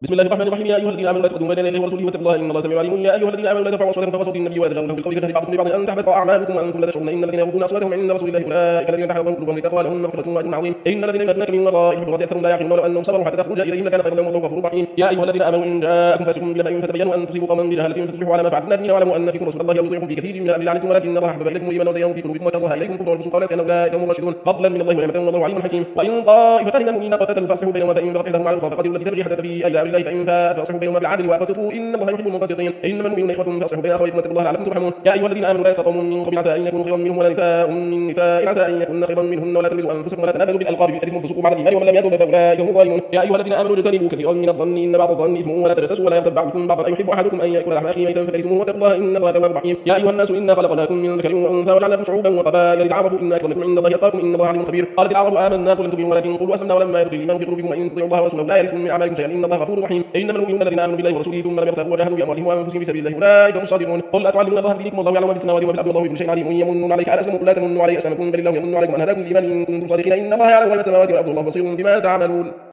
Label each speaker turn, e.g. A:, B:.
A: بسم الله الرحمن الرحيم. يا ايها الذين امنوا لا تقدموا بين يدي الله ورسوله واتقوا الله ان الله سميع عليم. يا ايها الذين امنوا لا ترفعوا اصواتكم فوق صوت النبي ولا تغلوا بالقول كجهل بعضكم لبعض ان تحبط اعمالكم وانتم لا تشعرون. ان الذين يغضون اصواتهم عند رسول الله اولئك الذين امتحن الله قلوبهم للتقوى لهم مغفرة واجر عظيم. ان الذين ينادونك من وراء الحجرات اكثرهم لا يعقلون ولو انهم صبروا حتى تخرج اليهم لكان خيرا لهم والله غفور رحيم. يا ايها الذين امنوا ان جاءكم فاسق بنبأ فتبينوا ان تصيبوا قوما بجهالة فتصبحوا على ما فعلتم نادمين واعلموا ان فيكم رسول الله يطيعكم في كثير من الامر لعنتم ولكن الله حبب اليكم الايمان وزينه في قلوبكم وكره اليكم الكفر والفسوق والعصيان اولئك هم الراشدون فضلا من الله ونعمة والله عليم حكيم. وان طائفتان من المؤمنين قتتلوا فاصلحوا بينهما فان بغت احداهما على الاخرى فقاتلوا التي تبغي حتى في امر الله فان فاءت فاصلحوا بينهما بالعدل واقسطوا ان الله يحب المقسطين. انما المؤمنون اخوة فاصلحوا بين اخويكم واتقوا الله لعلكم ترحمون. يا ايها الذين امنوا لا يسخر قوم من قوم عسى ان يكونوا خيرا منهم ولا نساء من نساء عسى ان يكون خيرا منهن ولا تلمزوا انفسكم ولا تنابزوا بالالقاب بئس الاسم الفسوق بعد الايمان ومن لم يتب فاولئك هم الظالمون. يا ايها الذين امنوا اجتنبوا كثيرا من الظن ان بعض الظن اثم ولا تجسسوا ولا يغتب بعضكم بعضا ايحب احدكم ان ياكل لحم اخيه ميتا فكرهتموه واتقوا الله ان الله تواب رحيم. يا ايها الناس انا خلقناكم من ذكر وانثى وجعلناكم شعوبا وقبائل لتعارفوا ان اكرمكم عند الله اتقاكم ان الله عليم خبير. قالت العرب آمنا قل لم تؤمنوا ولكن قولوا اسلمنا ولما يدخل الايمان في قلوبكم وان تطيعوا الله ورسوله لا يلدكم من اعمالكم شيئا ان الله غفور رحيم. انما المؤمنون الذين امنوا بالله ورسوله ثم لم يرتابوا وجاهدوا باموالهم وانفسهم في سبيل الله اولئك هم الصادقون. قل اتعلمون الله بدينكم والله يعلم ما في السماوات وما في الارض والله بكل شيء عليم. يمنون عليك ان اسلموا قل لا تمنوا علي اسلامكم بل الله يمن عليكم ان هداكم للايمان ان كنتم صادقين ان الله يعلم غيب السماوات والارض والله بصير بما تعملون.